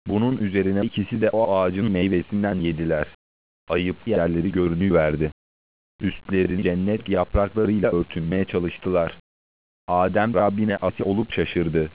Bunun üzerine ikisi de o ağacın meyvesinden yediler. Ayıp yerleri görünüverdi. Üstlerini cennet yapraklarıyla örtünmeye çalıştılar. Adem Rabbine asi olup şaşırdı.